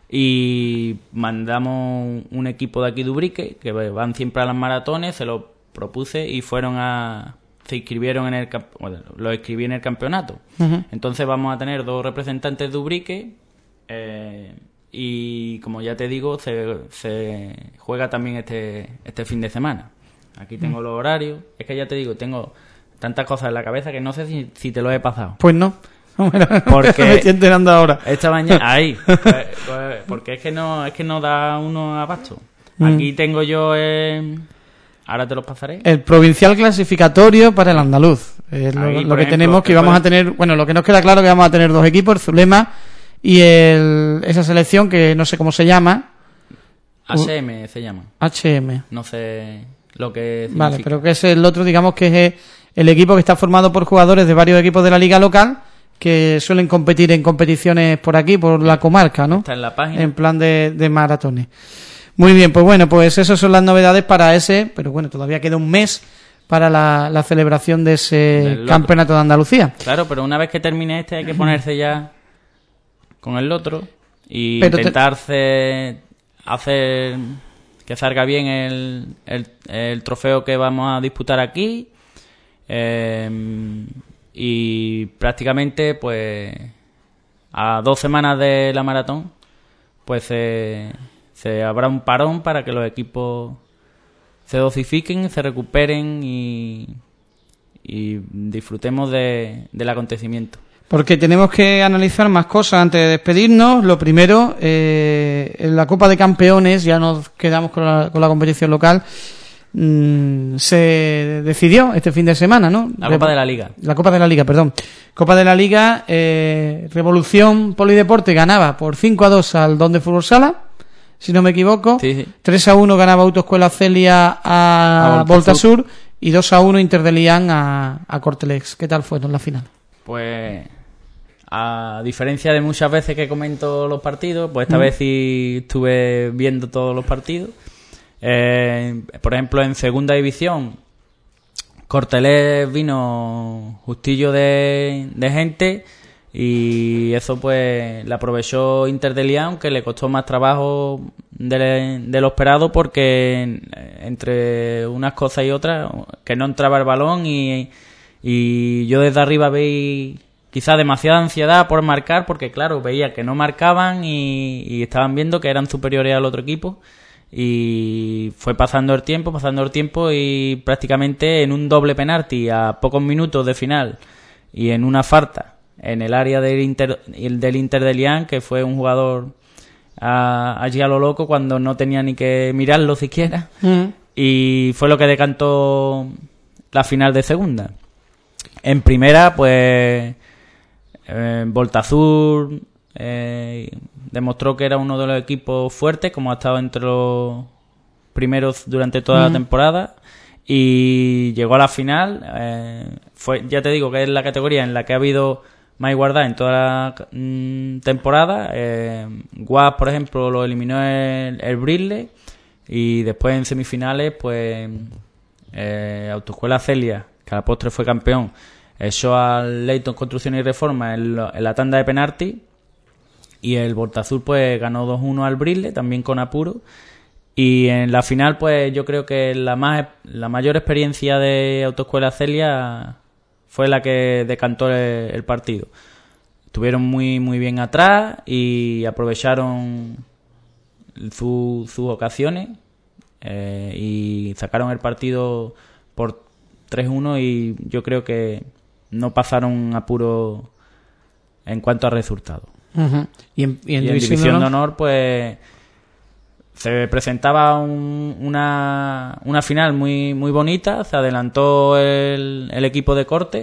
y mandamos un equipo de aquí de Ubrique, que van siempre a las maratones, se lo propuse y fueron a... se inscribieron en el bueno, lo escribí en el campeonato. Uh-huh. Entonces vamos a tener dos representantes de Ubrique, eh, y como ya te digo, se, se juega también este este fin de semana. Aquí tengo uh-huh. los horarios. Es que ya te digo, tengo tantas cosas en la cabeza que no sé si, si te lo he pasado. Pues no. Porque me estoy enterando ahora. Esta mañana ahí, pues, pues, porque es que no es que no da uno abasto. Aquí uh-huh. tengo yo eh, ahora te los pasaré. El provincial clasificatorio para el andaluz. Eh, lo, Ahí, lo que ejemplo, tenemos que vamos a tener, bueno, lo que nos queda claro que vamos a tener dos equipos, el Zulema y el, esa selección que no sé cómo se llama. H M se llama. H M. No sé lo que significa. Vale, pero que es el otro, digamos que es el equipo que está formado por jugadores de varios equipos de la liga local que suelen competir en competiciones por aquí, por la comarca, ¿no? Está en la página. En plan de, de maratones. Muy bien, pues bueno, pues esas son las novedades para ese, pero bueno, todavía queda un mes para la, la celebración de ese campeonato de Andalucía. Claro, pero una vez que termine este hay que ponerse ya con el otro y pero intentar te... hacer que salga bien el, el, el trofeo que vamos a disputar aquí, eh, y prácticamente pues a dos semanas de la maratón pues se... Eh, se habrá un parón para que los equipos se dosifiquen, se recuperen y, y disfrutemos de, del acontecimiento. Porque tenemos que analizar más cosas antes de despedirnos. Lo primero, eh, en la Copa de Campeones, ya nos quedamos con la, con la competición local, mmm, se decidió este fin de semana, ¿no? La Copa de la Liga. La Copa de la Liga, perdón. Copa de la Liga, eh, Revolución Polideporte ganaba por cinco a dos al Don de Fútbol Sala, si no me equivoco. Sí, sí. tres a uno ganaba Autoescuela Celia a, a Volta Sur y dos a uno Inter de Lián a, a Cortelex. ¿Qué tal fueron la final? Pues, a diferencia de muchas veces que comento los partidos, pues esta mm. vez sí estuve viendo todos los partidos. Eh, por ejemplo, en segunda división, Cortelex vino justillo de, de gente, y eso pues le aprovechó Inter de Lián, que le costó más trabajo de, de lo esperado, porque entre unas cosas y otras que no entraba el balón, y, y yo desde arriba veí quizás demasiada ansiedad por marcar, porque claro, veía que no marcaban y, y estaban viendo que eran superiores al otro equipo, y fue pasando el tiempo, pasando el tiempo y prácticamente en un doble penalti a pocos minutos de final y en una falta en el área del Inter, del Inter de Lián, que fue un jugador a, allí a lo loco cuando no tenía ni que mirarlo siquiera, mm. y fue lo que decantó la final de segunda. En primera, pues eh, Volta Azul eh, demostró que era uno de los equipos fuertes, como ha estado entre los primeros durante toda mm. la temporada, y llegó a la final. Eh, fue, ya te digo que es la categoría en la que ha habido más igualdad en toda la mmm, temporada. Eh, Guas, por ejemplo, lo eliminó el, el Brisle, y después en semifinales, pues eh, Autoescuela Celia, que a la postre fue campeón, echó al Leyton Construcción y Reforma en, lo, en la tanda de penalti, y el Volta Azul pues ganó dos uno al Brisle, también con apuro, Y en la final, pues yo creo que la más la mayor experiencia de Autoescuela Celia fue la que decantó el, el partido. Estuvieron muy muy bien atrás y aprovecharon su, sus ocasiones eh, y sacaron el partido por tres uno y yo creo que no pasaron apuro en cuanto a resultado. Uh-huh. Y en, y en, y en División, División de de Honor, Honor, pues se presentaba un, una, una final muy muy bonita. Se adelantó el, el equipo de corte,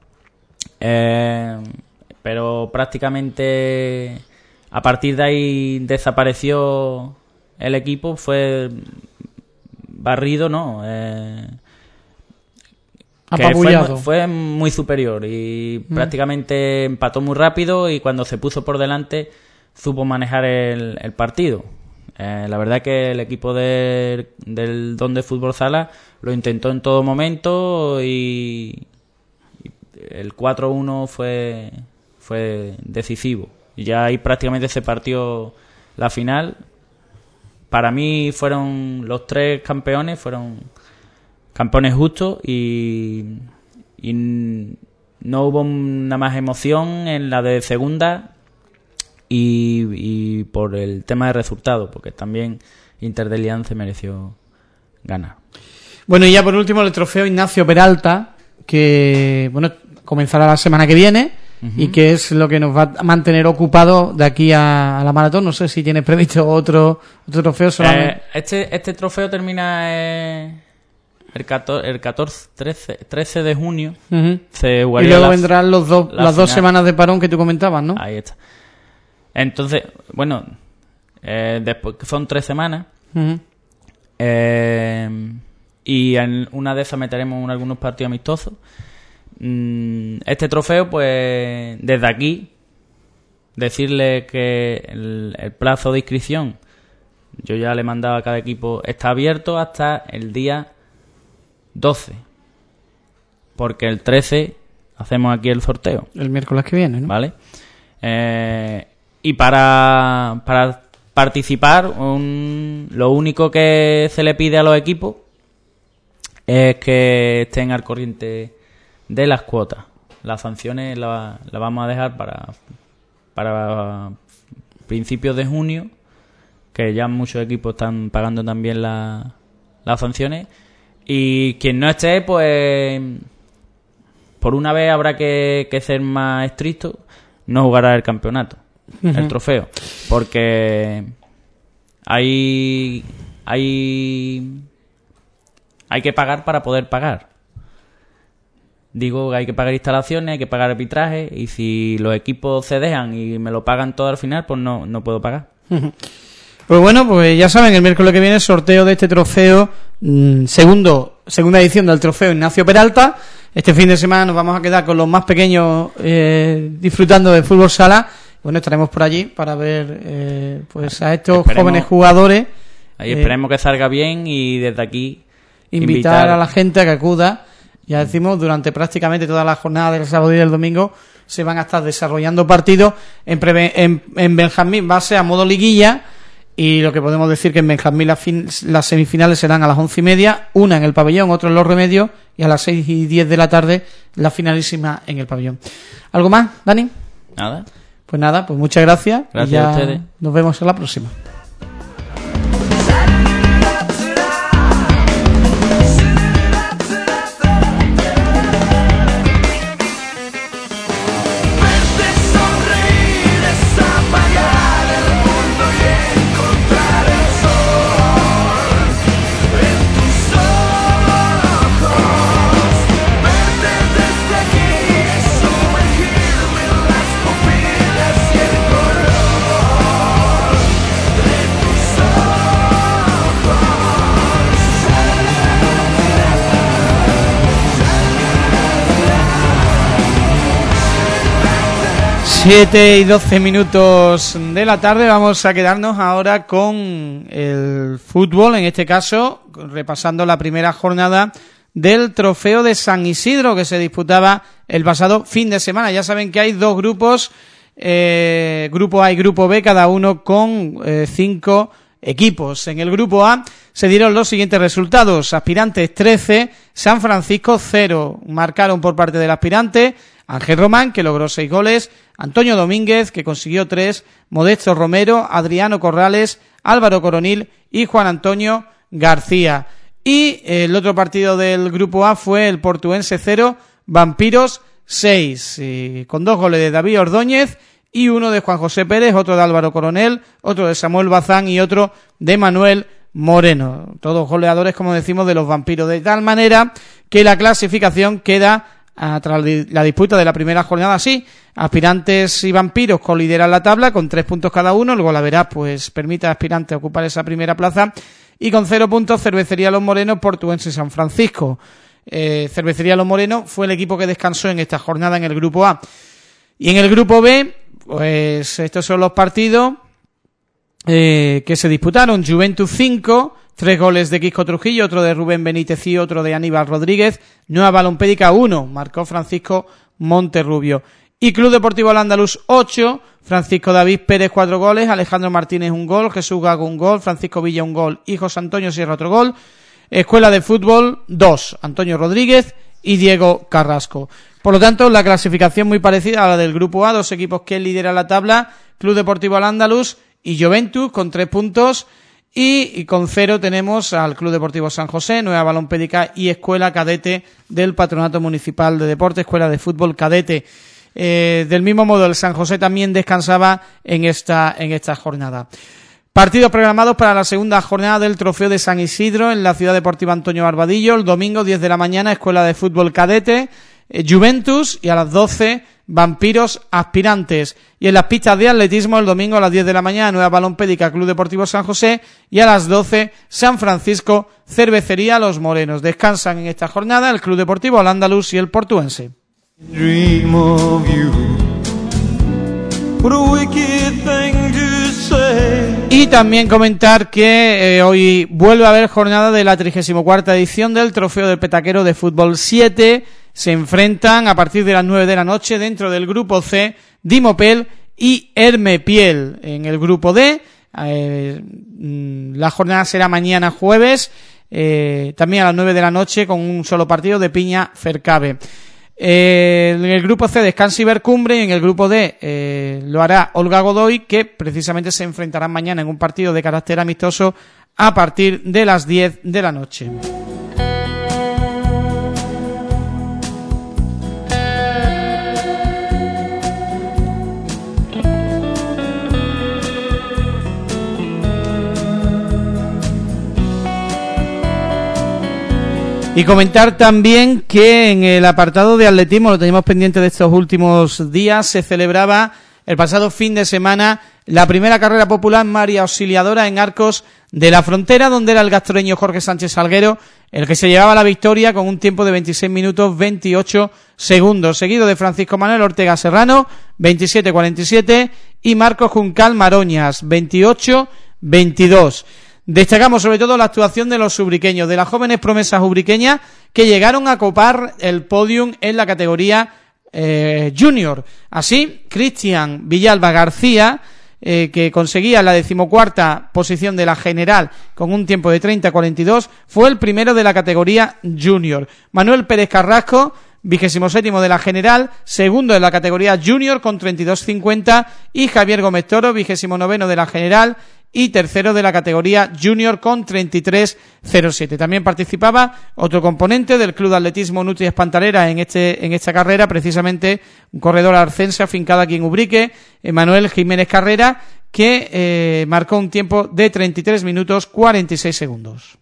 eh, pero prácticamente a partir de ahí desapareció el equipo. Fue barrido, ¿no? Eh, apabullado. Fue, fue muy superior y mm. prácticamente empató muy rápido y cuando se puso por delante supo manejar el, el partido. Eh, la verdad que el equipo de, del Don de Fútbol Sala lo intentó en todo momento y, y el cuatro uno fue, fue decisivo. Y ya ahí prácticamente se partió la final. Para mí fueron los tres campeones, fueron campeones justos y, y no hubo una más emoción en la de segunda y, y por el tema de resultado, porque también Inter de Lián se mereció ganar. Bueno, y ya por último el trofeo Ignacio Peralta, que bueno comenzará la semana que viene uh-huh. y que es lo que nos va a mantener ocupados de aquí a, a la maratón. No sé si tienes previsto otro, otro trofeo solamente. Eh, este, este trofeo termina... Eh... El catorce, el catorce trece, trece de junio uh-huh. se y luego la, vendrán los dos, las final. dos semanas de parón que tú comentabas, ¿no? Ahí está. Entonces, bueno, eh, después son tres semanas uh-huh. eh, y en una de esas meteremos un, algunos partidos amistosos. Mm, este trofeo, pues, desde aquí, decirle que el, el plazo de inscripción, yo ya le he mandado a cada equipo, está abierto hasta el día doce, porque el trece hacemos aquí el sorteo. El miércoles que viene, ¿no? Vale. Eh, y para, para participar, un, lo único que se le pide a los equipos es que estén al corriente de las cuotas. Las sanciones las la vamos a dejar para, para principios de junio, que ya muchos equipos están pagando también la, las sanciones. Y quien no esté, pues por una vez habrá que, que ser más estricto, no jugará el campeonato, uh-huh. el trofeo, porque hay hay hay que pagar para poder pagar. Digo, hay que pagar instalaciones, hay que pagar arbitraje, y si los equipos se dejan y me lo pagan todo al final, pues no, no puedo pagar. Uh-huh. Pues bueno, pues ya saben, el miércoles que viene sorteo de este trofeo, mmm, segundo segunda edición del trofeo Ignacio Peralta. Este fin de semana nos vamos a quedar con los más pequeños eh, disfrutando de fútbol sala. Bueno, estaremos por allí para ver eh, pues a estos esperemos, jóvenes jugadores. Ahí eh, esperemos que salga bien y desde aquí invitar, invitar a la gente a que acuda. Ya decimos, durante prácticamente toda la jornada del sábado y del domingo se van a estar desarrollando partidos en, preve- en, en Benjamín, va a ser a modo liguilla. Y lo que podemos decir que en Benjamín las, fin- las semifinales serán a las once y media, una en el pabellón, otra en Los Remedios, y a las seis y diez de la tarde la finalísima en el pabellón. ¿Algo más, Dani? Nada. Pues nada, pues muchas gracias. Gracias y ya a ustedes. Nos vemos en la próxima. siete y doce minutos de la tarde. Vamos a quedarnos ahora con el fútbol, en este caso repasando la primera jornada del Trofeo de San Isidro, que se disputaba el pasado fin de semana. Ya saben que hay dos grupos, eh, grupo A y grupo B, cada uno con eh, cinco equipos. En el grupo A se dieron los siguientes resultados: Aspirantes trece, San Francisco cero. Marcaron por parte del Aspirante Ángel Román, que logró seis goles, Antonio Domínguez, que consiguió tres, Modesto Romero, Adriano Corrales, Álvaro Coronil y Juan Antonio García. Y el otro partido del grupo A fue el Portuense cero, Vampiros seis, y con dos goles de David Ordóñez y uno de Juan José Pérez, otro de Álvaro Coronel, otro de Samuel Bazán y otro de Manuel Moreno. Todos goleadores, como decimos, de los Vampiros. De tal manera que la clasificación queda, tras la disputa de la primera jornada, así: Aspirantes y Vampiros colideran la tabla con tres puntos cada uno. El golaveraz pues permite a Aspirantes ocupar esa primera plaza, y con cero puntos Cervecería Los Morenos, Portuense y San Francisco. Eh, Cervecería Los Morenos fue el equipo que descansó en esta jornada en el grupo A. Y en el grupo B, pues estos son los partidos eh, que se disputaron. Juventus cinco, tres goles de Quisco Trujillo, otro de Rubén Benítez y otro de Aníbal Rodríguez. Nueva Balompédica uno, marcó Francisco Monterrubio. Y Club Deportivo Al-Ándalus ocho, Francisco David Pérez cuatro goles, Alejandro Martínez un gol, Jesús Gago un gol, Francisco Villa un gol y José Antonio Sierra otro gol. Escuela de Fútbol dos, Antonio Rodríguez y Diego Carrasco. Por lo tanto, la clasificación muy parecida a la del grupo A, dos equipos que lideran la tabla: Club Deportivo Al-Ándalus y Juventus con tres puntos, y, y con cero tenemos al Club Deportivo San José, Nueva Balompédica y Escuela Cadete del Patronato Municipal de Deporte, Escuela de Fútbol Cadete. Eh, del mismo modo, el San José también descansaba en esta, en esta jornada. Partidos programados para la segunda jornada del Trofeo de San Isidro en la Ciudad Deportiva Antonio Barbadillo. El domingo, diez de la mañana, Escuela de Fútbol Cadete, eh, Juventus, y a las doce, Vampiros Aspirantes. Y en las pistas de atletismo, el domingo a las diez de la mañana, Nueva Balompédica, Club Deportivo San José, y a las doce, San Francisco, Cervecería Los Morenos. Descansan en esta jornada el Club Deportivo Al-Ándalus y el Portuense. Dream of you. What a wicked thing to say. Y también comentar que eh, hoy vuelve a haber jornada de la trigésima cuarta edición del Trofeo del Petaquero de Fútbol siete. Se enfrentan a partir de las nueve de la noche dentro del grupo C Dimopel y Hermepiel. En el grupo D eh, la jornada será mañana jueves, eh, también a las nueve de la noche, con un solo partido de Piña Fercabe. Eh, en el grupo C descansa Ibercumbre, y en el grupo D eh, lo hará Olga Godoy, que precisamente se enfrentarán mañana en un partido de carácter amistoso a partir de las diez de la noche. Y comentar también que en el apartado de atletismo, lo teníamos pendiente de estos últimos días, se celebraba el pasado fin de semana la primera carrera popular María Auxiliadora en Arcos de la Frontera, donde era el gastroreño Jorge Sánchez Salguero el que se llevaba la victoria con un tiempo de veintiséis minutos veintiocho segundos, seguido de Francisco Manuel Ortega Serrano, veintisiete cuarenta y siete, y Marcos Juncal Maroñas, veintiocho veintidós. Destacamos sobre todo la actuación de los ubriqueños, de las jóvenes promesas ubriqueñas que llegaron a copar el podium en la categoría eh, junior. Así, Cristian Villalba García, eh, que conseguía la decimocuarta posición de la general con un tiempo de treinta cuarenta y dos, fue el primero de la categoría junior. Manuel Pérez Carrasco, vigésimo séptimo de la general, segundo de la categoría junior con treinta y dos cincuenta, y Javier Gómez Toro, vigésimo noveno de la general y tercero de la categoría junior con treinta y tres cero siete. También participaba otro componente del Club de Atletismo Nutria Espantalera en este en esta carrera, precisamente un corredor arcense afincado aquí en Ubrique, Manuel Jiménez Carrera, que eh, marcó un tiempo de treinta y tres minutos cuarenta y seis segundos.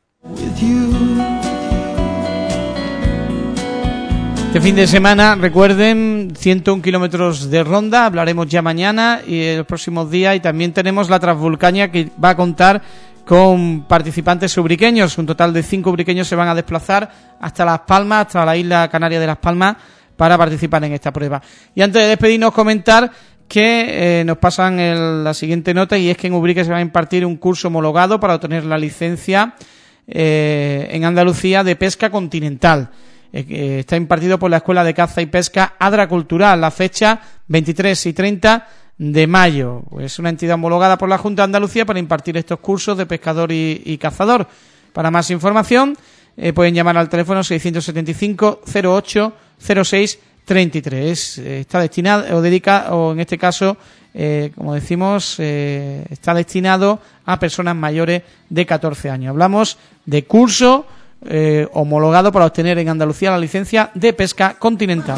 Este fin de semana, recuerden, ciento un kilómetros de ronda, hablaremos ya mañana y en los próximos días, y también tenemos la Transvulcania, que va a contar con participantes ubriqueños. Un total de cinco ubriqueños se van a desplazar hasta Las Palmas, hasta la isla canaria de Las Palmas, para participar en esta prueba. Y antes de despedirnos, comentar que eh, nos pasan el, la siguiente nota, y es que en Ubrique se va a impartir un curso homologado para obtener la licencia eh, en Andalucía de pesca continental. eh, eh, está impartido por la Escuela de Caza y Pesca Adra Cultural, la fecha veintitrés y treinta de mayo. Es una entidad homologada por la Junta de Andalucía para impartir estos cursos de pescador y, y cazador. Para más información eh, pueden llamar al teléfono seiscientos setenta y cinco cero ocho cero seis treinta y tres. Eh, está destinado o dedica o en este caso eh, como decimos eh, está destinado a personas mayores de catorce años. Hablamos de curso eh, homologado para obtener en Andalucía la licencia de pesca continental.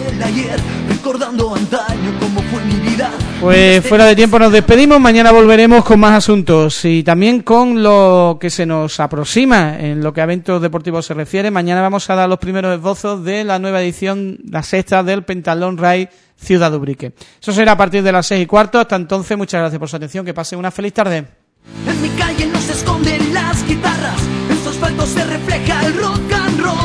Pues fuera de tiempo nos despedimos, mañana volveremos con más asuntos y también con lo que se nos aproxima en lo que a eventos deportivos se refiere. Mañana vamos a dar los primeros esbozos de la nueva edición, la sexta del Pentalón Ride Ciudad de Ubrique. Eso será a partir de las seis y cuarto. Hasta entonces, muchas gracias por su atención, que pasen una feliz tarde. En mi calle no se esconden las guitarras, en su asfalto se refleja el rock and roll.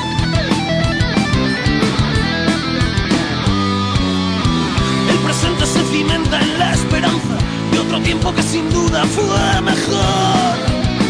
El presente se cimenta en la esperanza de otro tiempo que sin duda fue mejor.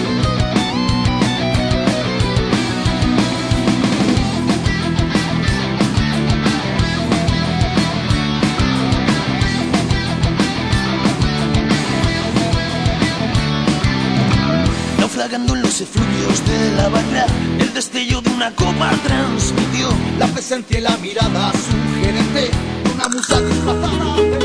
Naufragando en los efluvios de la barra, el destello de una copa transmitió la presencia y la mirada sugerente de una musa disfrazada.